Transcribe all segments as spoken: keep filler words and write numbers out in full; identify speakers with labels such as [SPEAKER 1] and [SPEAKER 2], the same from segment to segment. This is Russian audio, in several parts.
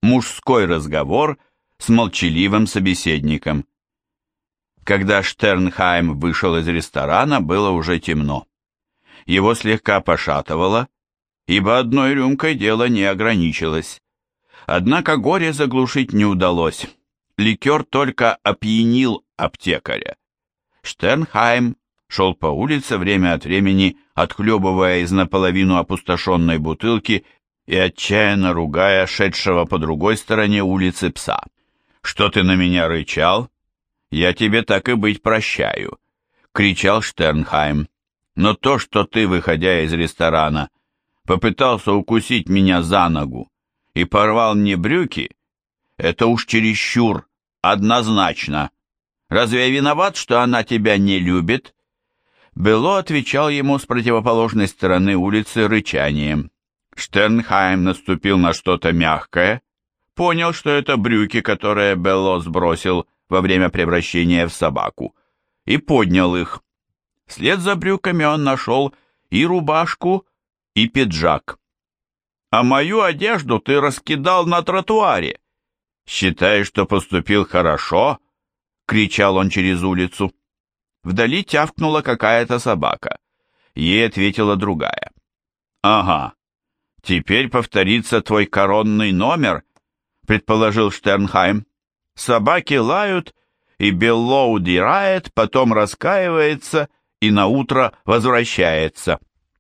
[SPEAKER 1] Мужской разговор с молчаливым собеседником. Когда Штернхайм вышел из ресторана, было уже темно. Его слегка пошатывало, ибо одной рюмкой дело не ограничилось. Однако горе заглушить не удалось. Ликер только опьянил аптекаря. Штернхайм шел по улице, время от времени отхлебывая из наполовину опустошенной бутылки и отчаянно ругая шедшего по другой стороне улицы пса. «Что ты на меня рычал? Я тебе так и быть прощаю», — кричал Штернхайм. «Но то, что ты, выходя из ресторана, попытался укусить меня за ногу и порвал мне брюки, это уж чересчур, однозначно. Разве я виноват, что она тебя не любит?» Белло отвечал ему с противоположной стороны улицы рычанием. Штернхайм наступил на что-то мягкое, понял, что это брюки, которые Белло сбросил во время превращения в собаку, и поднял их. Вслед за брюками он нашел и рубашку, и пиджак. «А мою одежду ты раскидал на тротуаре. Считаешь, что поступил хорошо?» — кричал он через улицу. Вдали тявкнула какая-то собака. Ей ответила другая. «Ага, теперь повторится твой коронный номер», — предположил Штернхайм. «Собаки лают, и Белло удирает, потом раскаивается и наутро возвращается».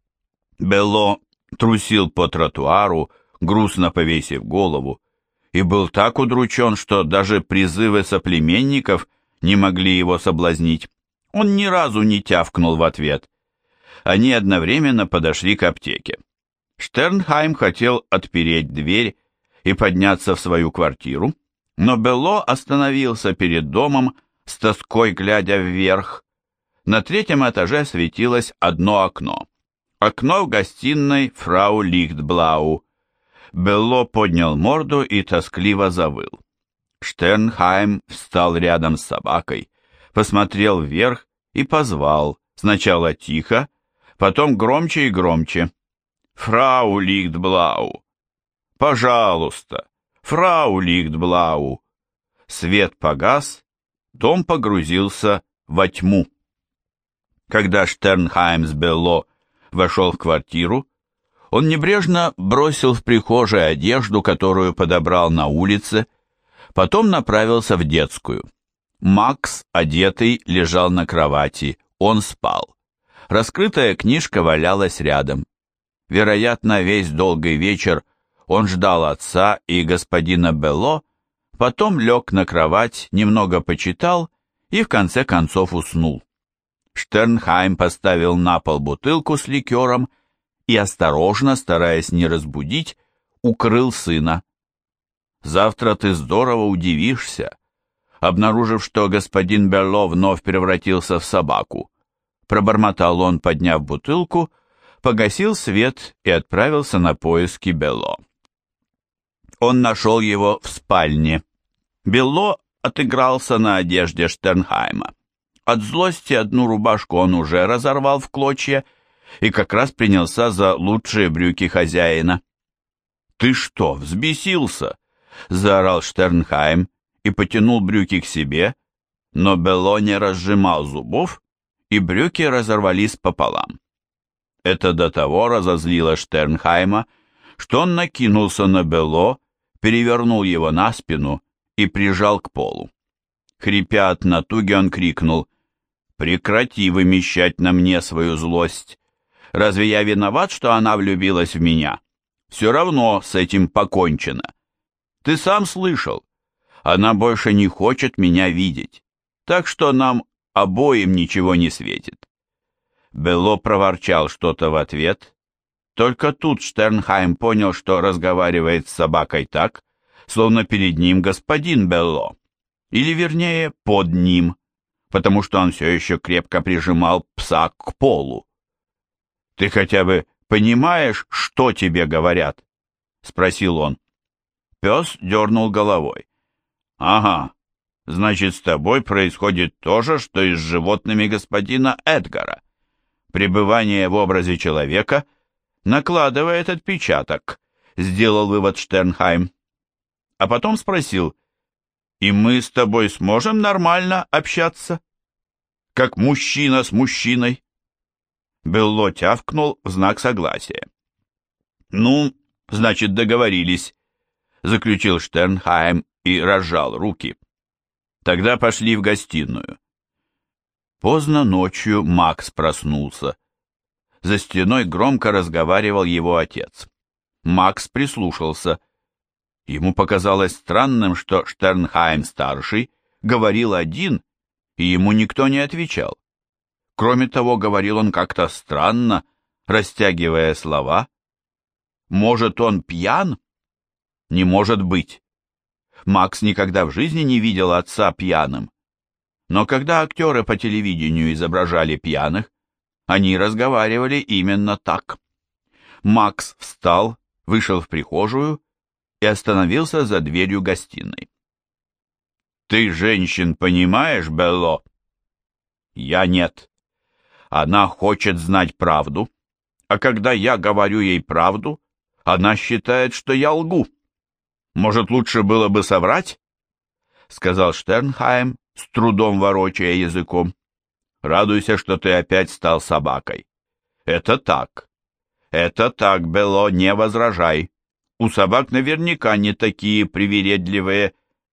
[SPEAKER 1] Белло трусил по тротуару, грустно повесив голову, и был так удручен, что даже призывы соплеменников не могли его соблазнить. Он ни разу не тявкнул в ответ. Они одновременно подошли к аптеке. Штернхайм хотел отпереть дверь и подняться в свою квартиру, но Белло остановился перед домом, с тоской глядя вверх. На третьем этаже светилось одно окно. Окно в гостиной фрау Лихтблау. Белло поднял морду и тоскливо завыл. Штернхайм встал рядом с собакой, посмотрел вверх и позвал, сначала тихо, потом громче и громче. «Фрау Лихтблау! Пожалуйста, фрау Лихтблау!» Свет погас, дом погрузился во тьму. Когда Штернхайм с Белло вошел в квартиру, он небрежно бросил в прихожей одежду, которую подобрал на улице, потом направился в детскую. Макс, одетый, лежал на кровати, он спал. Раскрытая книжка валялась рядом. Вероятно, весь долгий вечер он ждал отца и господина Белло, потом лег на кровать, немного почитал и в конце концов уснул. Штернхайм поставил на пол бутылку с ликером и осторожно, стараясь не разбудить, укрыл сына. «Завтра ты здорово удивишься, обнаружив, что господин Белло вновь превратился в собаку», пробормотал он, подняв бутылку, погасил свет и отправился на поиски Белло. Он нашел его в спальне. Белло отыгрался на одежде Штернхайма. От злости одну рубашку он уже разорвал в клочья и как раз принялся за лучшие брюки хозяина. «Ты что, взбесился?» — заорал Штернхайм и потянул брюки к себе, но Белло не разжимал зубов, и брюки разорвались пополам. Это до того разозлило Штернхайма, что он накинулся на Белло, перевернул его на спину и прижал к полу. Хрипя от натуги, он крикнул: «Прекрати вымещать на мне свою злость. Разве я виноват, что она влюбилась в меня? Все равно с этим покончено. Ты сам слышал. Она больше не хочет меня видеть, так что нам обоим ничего не светит». Белло проворчал что-то в ответ. Только тут Штернхайм понял, что разговаривает с собакой так, словно перед ним господин Белло, или вернее под ним, потому что он все еще крепко прижимал пса к полу. «Ты хотя бы понимаешь, что тебе говорят?» — спросил он. Пес дернул головой. «Ага, значит, с тобой происходит то же, что и с животными господина Эдгара. Пребывание в образе человека накладывает отпечаток», — сделал вывод Штернхайм. а потом спросил: «И мы с тобой сможем нормально общаться? Как мужчина с мужчиной?» Белло тявкнул в знак согласия. «Ну, значит, договорились», — заключил Штернхайм и разжал руки. «Тогда пошли в гостиную». Поздно ночью Макс проснулся. За стеной громко разговаривал его отец. Макс прислушался. Ему показалось странным, что Штернхайм-старший говорил один, и ему никто не отвечал. Кроме того, говорил он как-то странно, растягивая слова. Может, он пьян? Не может быть. Макс никогда в жизни не видел отца пьяным. Но когда актеры по телевидению изображали пьяных, они разговаривали именно так. Макс встал, вышел в прихожую и остановился за дверью гостиной. «Ты женщин понимаешь, Белло?» «Я нет. Она хочет знать правду, а когда я говорю ей правду, она считает, что я лгу. Может, лучше было бы соврать?» Сказал Штернхайм, с трудом ворочая языком. «Радуйся, что ты опять стал собакой. Это так. Это так, Белло, не возражай. У собак наверняка не такие привередливые».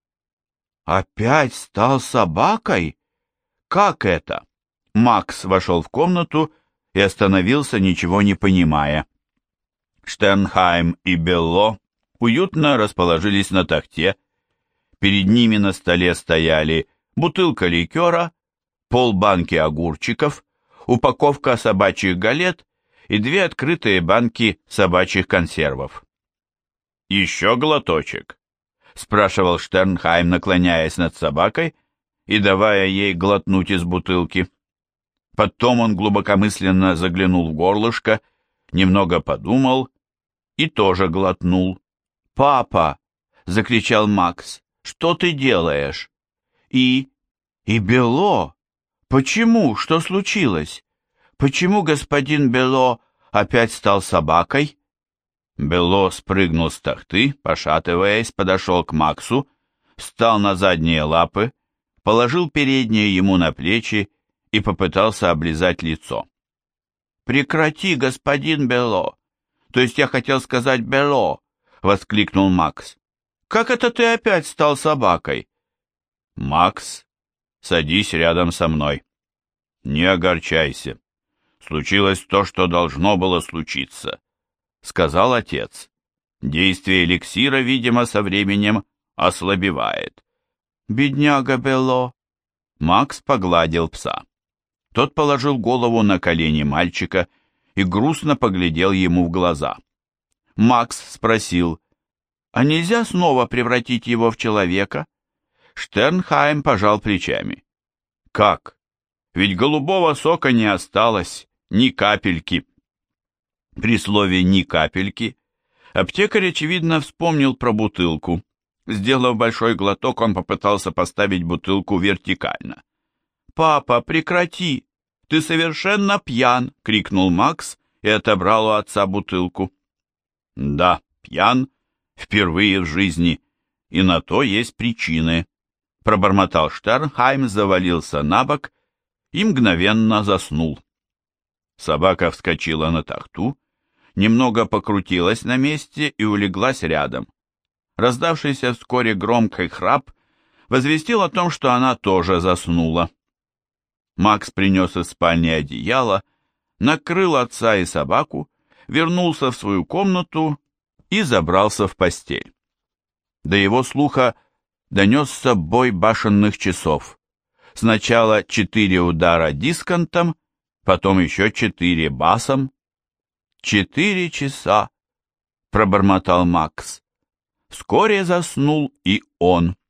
[SPEAKER 1] «Опять стал собакой? Как это?» Макс вошел в комнату и остановился, ничего не понимая. Штернхайм и Белло уютно расположились на тахте. Перед ними на столе стояли бутылка ликера, полбанки огурчиков, упаковка собачьих галет и две открытые банки собачьих консервов. «Еще глоточек?» — спрашивал Штернхайм, наклоняясь над собакой и давая ей глотнуть из бутылки. Потом он глубокомысленно заглянул в горлышко, немного подумал и тоже глотнул. «Папа!» — закричал Макс. «Что ты делаешь?» «И... и Белло? Почему? Что случилось? Почему господин Белло опять стал собакой?» Белло спрыгнул с тахты, пошатываясь, подошел к Максу, встал на задние лапы, положил передние ему на плечи и попытался облизать лицо. «Прекрати, господин Белло! То есть я хотел сказать Белло!» — воскликнул Макс. «Как это ты опять стал собакой?» «Макс, садись рядом со мной. Не огорчайся. Случилось то, что должно было случиться», — сказал отец. «Действие эликсира, видимо, со временем ослабевает». «Бедняга Белло!» Макс погладил пса. Тот положил голову на колени мальчика и грустно поглядел ему в глаза. Макс спросил: «А нельзя снова превратить его в человека?» Штернхайм пожал плечами. «Как? Ведь голубого сока не осталось, ни капельки». При слове «ни капельки» аптекарь, очевидно, вспомнил про бутылку. Сделав большой глоток, он попытался поставить бутылку вертикально. «Папа, прекрати! Ты совершенно пьян!» — крикнул Макс и отобрал у отца бутылку. «Да, пьян впервые в жизни, и на то есть причины», — пробормотал Штернхайм, завалился на бок и мгновенно заснул. Собака вскочила на тахту, немного покрутилась на месте и улеглась рядом. Раздавшийся вскоре громкий храп возвестил о том, что она тоже заснула. Макс принес из спальни одеяло, накрыл отца и собаку, вернулся в свою комнату и забрался в постель. До его слуха донесся бой башенных часов. Сначала четыре удара дисконтом, потом еще четыре басом. «Четыре часа», — пробормотал Макс. Вскоре заснул и он.